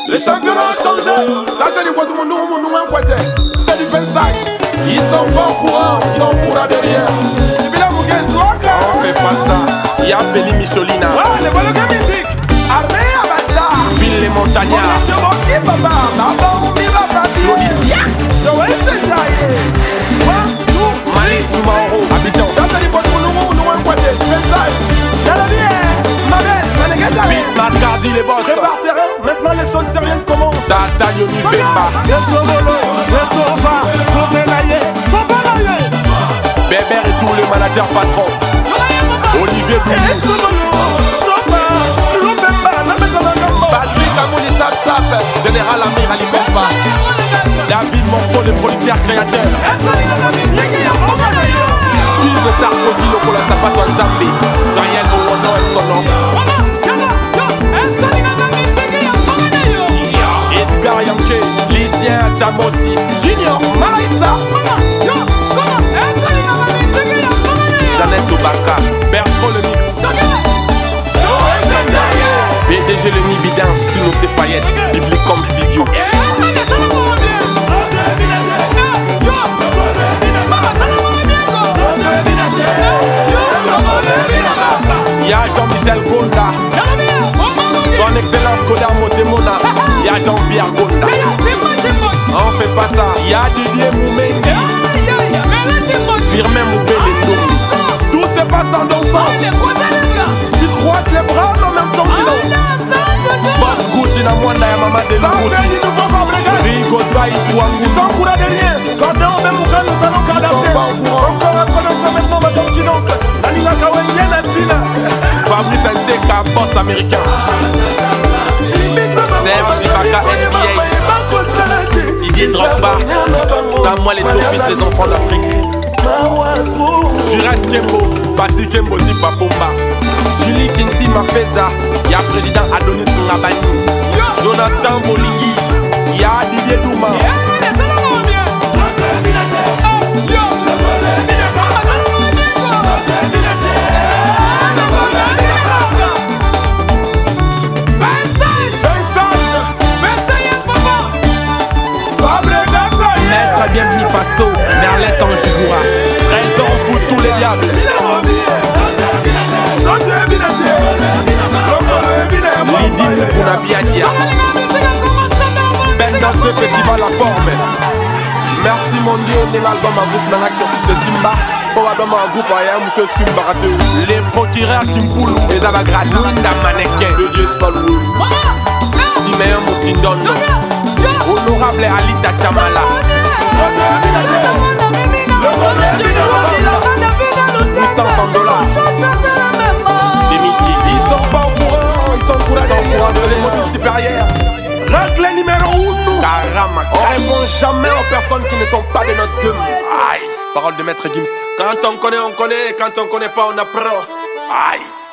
Les championnats ont changé. Ça c'est du bois du monde, nous côté. C'est du paysage. Ils sont pas au courant, ils sont courants derrière. Et puis là, mon gars, on fait pas ça. Il y a Feli Michelina. Ouais, les volets de musique. Armée à Basta. Ville les montagnards. On papa. Là-bas, on vit la papier. L'Odyssea. Je vais essayer. Malice Mauro. Abidjan. Ça c'est du bois du monde, nous côté. Paysage. Dans la vie, ma belle, ma négation. Vite, Marcardi, les boss. Prépare terrain. Maintenant les choses sérieuses commencent. Tata Yomi Bemba. Bébert et tous les managers patrons. Olivier Boulou. Patrick Amouli Sap, Général Amir Ali Kompa. David Monceau, le producteur créateur. Yves Sarkozy, Lokola Sapato Nzambi. Daniel Owono et son nom. Edgar Yanké, Lysien Chamossi, Junior Maraïsa, Jeannette Obaka, Bertrand le Mix, PDG le Nibidin, Stylo Cefayette, Public comme Studio. Y'a Jean-Michel Gonda, son excellence Koda Motemona. Y'a Jean-Pierre Gonda. On fait pas ça. Y'a Didier Moumengi, Firmin Moubele. Tout se passe en dansant. Tu croises les bras en même temps que tu danses. Boss Gucci na Mwanda ya Mama de Gucci. Rigo Zai Fouangou. Ils sont courants de rien. Quand on même ou quand nous allons Kardashian. Encore un connaisseur maintenant ma jambe qui danse. Nalina Kawengen Atina. Fabrice Nteka, boss américain. Serge Ibaka NBA, Didier Drogba, Samuel Eto'o, les enfants d'Afrique. Juras Kembo, Bati Kembo Zipa Bomba, Julie Kinti Mafeza, y'a président Adonis Ngabani, Jonathan Bolingui, y'a Didier Douma. Bienvenue Faso, Merlette en Jigura. 13 ans pour tous les diables. Lidi Mukuna Biadia. Ben dans ce festival la forme. Merci mon Dieu, on est l'album en groupe Nana qui office Simba. Probablement en groupe Aya Mousse Simba raté. Les procureurs qui me poulent. Les abagras, Linda Mannequin. De Dieu Salou. Siméon Moussindono. Honorable Alita Chamala. Ils sont pas au courant, ils sont au courant de les modules supérieurs. Règle numéro 1. Karama. On répond jamais aux personnes qui ne sont pas de notre gueule. Aïe. Parole de maître Gims. Quand on connaît, on connaît. Quand on connaît pas, on apprend. Aïe.